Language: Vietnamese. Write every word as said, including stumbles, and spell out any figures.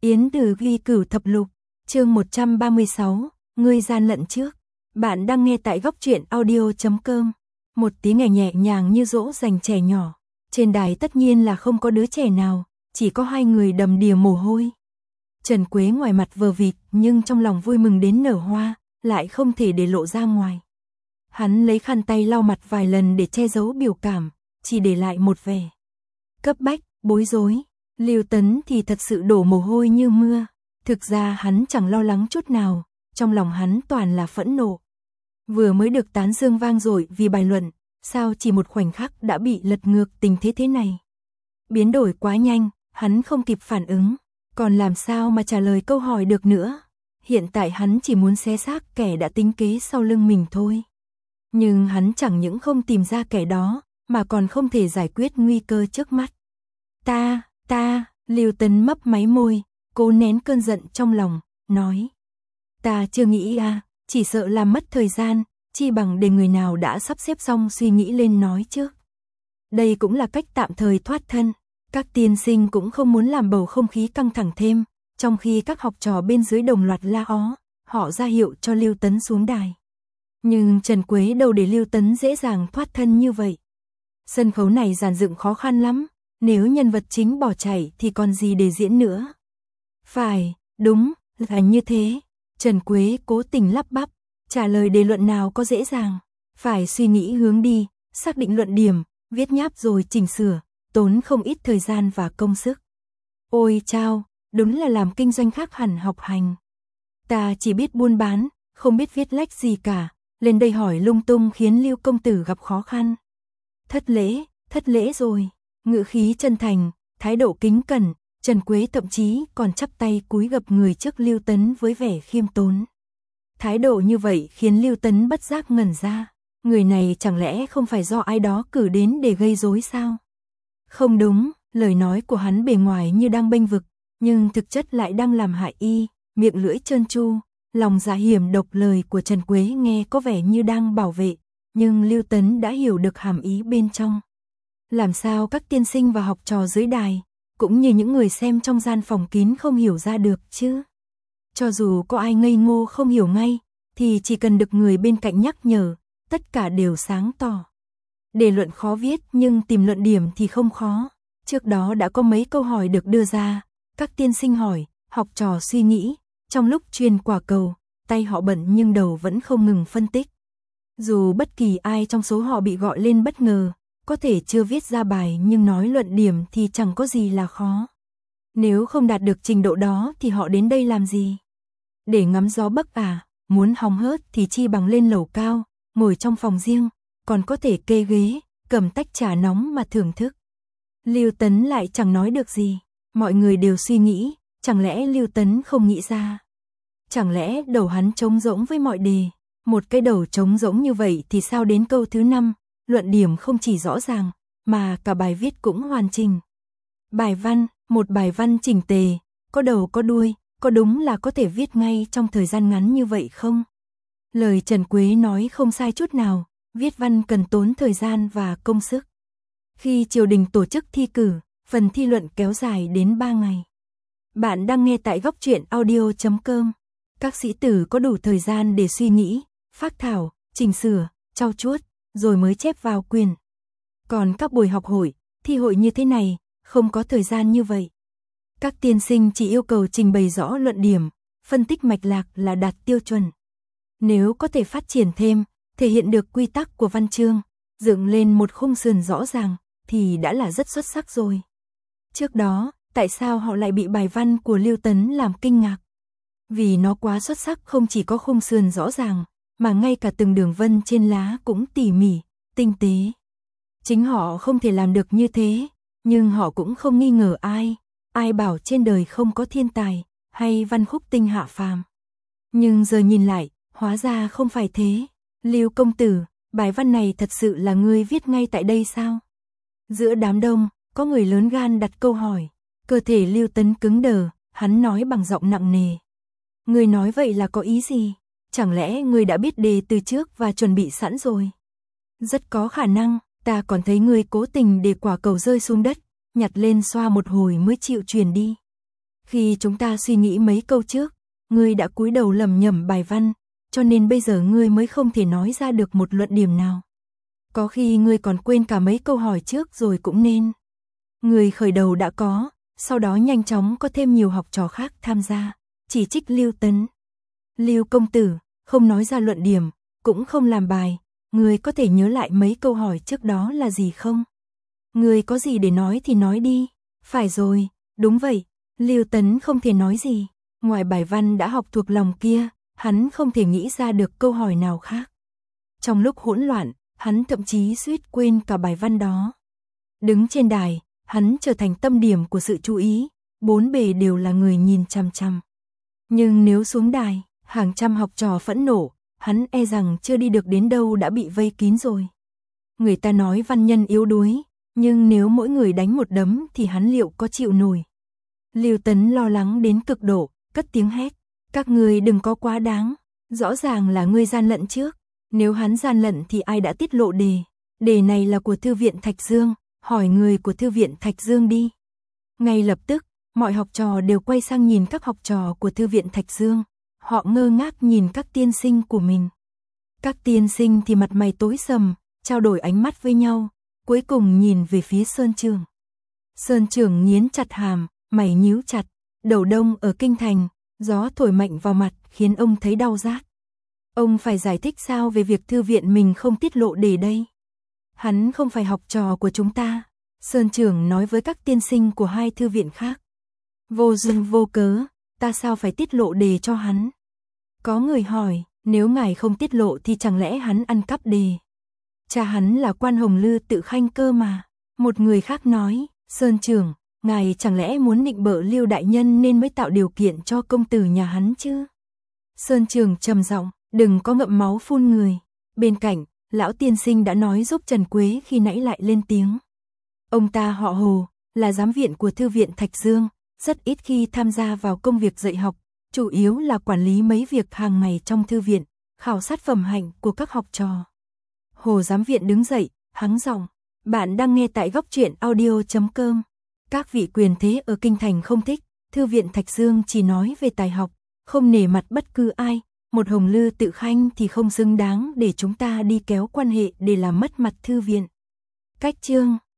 Yến Từ ghi cửu thập lục, chương một trăm ba mươi sáu, ngươi gian lận trước. Bạn đang nghe tại góc truyện audio chấm com. Một tiếng ngày nhẹ nhàng như dỗ dành trẻ nhỏ. Trên đài tất nhiên là không có đứa trẻ nào, chỉ có hai người đầm đìa mồ hôi. Trần Quế ngoài mặt vờ vịt nhưng trong lòng vui mừng đến nở hoa, lại không thể để lộ ra ngoài. Hắn lấy khăn tay lau mặt vài lần để che giấu biểu cảm, chỉ để lại một vẻ cấp bách, bối rối. Lưu Tấn thì thật sự đổ mồ hôi như mưa. Thực ra hắn chẳng lo lắng chút nào, trong lòng hắn toàn là phẫn nộ. Vừa mới được tán dương vang dội vì bài luận, sao chỉ một khoảnh khắc đã bị lật ngược tình thế thế này. Biến đổi quá nhanh, hắn không kịp phản ứng, còn làm sao mà trả lời câu hỏi được nữa. Hiện tại hắn chỉ muốn xé xác kẻ đã tính kế sau lưng mình thôi. Nhưng hắn chẳng những không tìm ra kẻ đó, mà còn không thể giải quyết nguy cơ trước mắt. Ta, ta, Lưu Tấn mấp máy môi, cố nén cơn giận trong lòng, nói. Ta chưa nghĩ à, chỉ sợ làm mất thời gian, chi bằng để người nào đã sắp xếp xong suy nghĩ lên nói trước. Đây cũng là cách tạm thời thoát thân, các tiên sinh cũng không muốn làm bầu không khí căng thẳng thêm, trong khi các học trò bên dưới đồng loạt la ó, họ ra hiệu cho Lưu Tấn xuống đài. Nhưng Trần Quế đâu để Lưu Tấn dễ dàng thoát thân như vậy. Sân khấu này dàn dựng khó khăn lắm, nếu nhân vật chính bỏ chạy thì còn gì để diễn nữa. Phải, đúng, là như thế. Trần Quế cố tình lắp bắp, trả lời đề luận nào có dễ dàng. Phải suy nghĩ hướng đi, xác định luận điểm, viết nháp rồi chỉnh sửa, tốn không ít thời gian và công sức. Ôi chao, đúng là làm kinh doanh khác hẳn học hành. Ta chỉ biết buôn bán, không biết viết lách gì cả, lên đây hỏi lung tung khiến Lưu công tử gặp khó khăn. Thất lễ, thất lễ rồi. Ngữ khí chân thành, thái độ kính cẩn, Trần Quế thậm chí còn chắp tay cúi gập người trước Lưu Tấn với vẻ khiêm tốn. Thái độ như vậy khiến Lưu Tấn bất giác ngẩn ra, người này chẳng lẽ không phải do ai đó cử đến để gây rối sao? Không đúng, lời nói của hắn bề ngoài như đang bênh vực, nhưng thực chất lại đang làm hại y, miệng lưỡi trơn tru, lòng dạ hiểm độc. Lời của Trần Quế nghe có vẻ như đang bảo vệ, nhưng Lưu Tấn đã hiểu được hàm ý bên trong. Làm sao các tiên sinh và học trò dưới đài, cũng như những người xem trong gian phòng kín không hiểu ra được chứ? Cho dù có ai ngây ngô không hiểu ngay, thì chỉ cần được người bên cạnh nhắc nhở, tất cả đều sáng tỏ. Đề luận khó viết nhưng tìm luận điểm thì không khó. Trước đó đã có mấy câu hỏi được đưa ra, các tiên sinh hỏi, học trò suy nghĩ, trong lúc truyền quả cầu, tay họ bận nhưng đầu vẫn không ngừng phân tích. Dù bất kỳ ai trong số họ bị gọi lên bất ngờ, có thể chưa viết ra bài nhưng nói luận điểm thì chẳng có gì là khó. Nếu không đạt được trình độ đó thì họ đến đây làm gì? Để ngắm gió bấc à, muốn hóng hớt thì chi bằng lên lầu cao, ngồi trong phòng riêng, còn có thể kê ghế, cầm tách trà nóng mà thưởng thức. Lưu Tấn lại chẳng nói được gì, mọi người đều suy nghĩ, chẳng lẽ Lưu Tấn không nghĩ ra? Chẳng lẽ đầu hắn trống rỗng với mọi đề? Một cái đầu trống rỗng như vậy thì sao đến câu thứ năm? Luận điểm không chỉ rõ ràng, mà cả bài viết cũng hoàn chỉnh. Bài văn, một bài văn chỉnh tề, có đầu có đuôi, có đúng là có thể viết ngay trong thời gian ngắn như vậy không? Lời Trần Quế nói không sai chút nào, viết văn cần tốn thời gian và công sức. Khi triều đình tổ chức thi cử, phần thi luận kéo dài đến ba ngày. Bạn đang nghe tại góc truyện audio chấm com. Các sĩ tử có đủ thời gian để suy nghĩ, phác thảo, chỉnh sửa, trau chuốt, rồi mới chép vào quyển. Còn các buổi học hội, thi hội như thế này, không có thời gian như vậy. Các tiên sinh chỉ yêu cầu trình bày rõ luận điểm, phân tích mạch lạc là đạt tiêu chuẩn. Nếu có thể phát triển thêm, thể hiện được quy tắc của văn chương, dựng lên một khung sườn rõ ràng, thì đã là rất xuất sắc rồi. Trước đó, tại sao họ lại bị bài văn của Lưu Tấn làm kinh ngạc? Vì nó quá xuất sắc, không chỉ có khung sườn rõ ràng, mà ngay cả từng đường vân trên lá cũng tỉ mỉ, tinh tế. Chính họ không thể làm được như thế, nhưng họ cũng không nghi ngờ ai, ai bảo trên đời không có thiên tài, hay văn khúc tinh hạ phàm. Nhưng giờ nhìn lại, hóa ra không phải thế. Lưu công tử, bài văn này thật sự là ngươi viết ngay tại đây sao? Giữa đám đông, có người lớn gan đặt câu hỏi, cơ thể Lưu Tấn cứng đờ, hắn nói bằng giọng nặng nề. Ngươi nói vậy là có ý gì? Chẳng lẽ ngươi đã biết đề từ trước và chuẩn bị sẵn rồi? Rất có khả năng, ta còn thấy ngươi cố tình để quả cầu rơi xuống đất, nhặt lên xoa một hồi mới chịu truyền đi. Khi chúng ta suy nghĩ mấy câu trước, ngươi đã cúi đầu lẩm nhẩm bài văn, cho nên bây giờ ngươi mới không thể nói ra được một luận điểm nào. Có khi ngươi còn quên cả mấy câu hỏi trước rồi cũng nên. Ngươi khởi đầu đã có, sau đó nhanh chóng có thêm nhiều học trò khác tham gia, chỉ trích Lưu Tấn. Lưu công tử, không nói ra luận điểm, cũng không làm bài, ngươi có thể nhớ lại mấy câu hỏi trước đó là gì không? Ngươi có gì để nói thì nói đi. Phải rồi, đúng vậy, Lưu Tấn không thể nói gì, ngoài bài văn đã học thuộc lòng kia, hắn không thể nghĩ ra được câu hỏi nào khác. Trong lúc hỗn loạn, hắn thậm chí suýt quên cả bài văn đó. Đứng trên đài, hắn trở thành tâm điểm của sự chú ý, bốn bề đều là người nhìn chằm chằm. Nhưng nếu xuống đài, hàng trăm học trò phẫn nộ, hắn e rằng chưa đi được đến đâu đã bị vây kín rồi. Người ta nói văn nhân yếu đuối, nhưng nếu mỗi người đánh một đấm thì hắn liệu có chịu nổi. Lưu Tấn lo lắng đến cực độ, cất tiếng hét, các người đừng có quá đáng, rõ ràng là ngươi gian lận trước, nếu hắn gian lận thì ai đã tiết lộ đề, đề này là của Thư viện Thạch Dương, hỏi người của Thư viện Thạch Dương đi. Ngay lập tức, mọi học trò đều quay sang nhìn các học trò của Thư viện Thạch Dương, họ ngơ ngác nhìn các tiên sinh của mình. Các tiên sinh thì mặt mày tối sầm, trao đổi ánh mắt với nhau, cuối cùng nhìn về phía Sơn Trường. Sơn Trường nghiến chặt hàm, mày nhíu chặt, đầu đông ở kinh thành, gió thổi mạnh vào mặt khiến ông thấy đau rát. Ông phải giải thích sao về việc thư viện mình không tiết lộ đề đây? Hắn không phải học trò của chúng ta, Sơn Trường nói với các tiên sinh của hai thư viện khác. Vô duyên vô cớ, ta sao phải tiết lộ đề cho hắn? Có người hỏi, nếu ngài không tiết lộ thì chẳng lẽ hắn ăn cắp đề? Cha hắn là quan Hồng Lư Tự Khanh cơ mà. Một người khác nói, Sơn Trường, ngài chẳng lẽ muốn nịnh bợ Lưu đại nhân nên mới tạo điều kiện cho công tử nhà hắn chứ? Sơn Trường trầm giọng, đừng có ngậm máu phun người. Bên cạnh, lão tiên sinh đã nói giúp Trần Quế khi nãy lại lên tiếng. Ông ta họ Hồ, là giám viện của Thư viện Thạch Dương, rất ít khi tham gia vào công việc dạy học, chủ yếu là quản lý mấy việc hàng ngày trong thư viện, khảo sát phẩm hạnh của các học trò. Hồ giám viện đứng dậy, hắng giọng, bạn đang nghe tại góc truyện audio chấm com. Các vị quyền thế ở kinh thành không thích, Thư viện Thạch Dương chỉ nói về tài học, không nể mặt bất cứ ai, một Hồng Lư Tự Khanh thì không xứng đáng để chúng ta đi kéo quan hệ để làm mất mặt thư viện. Cách chương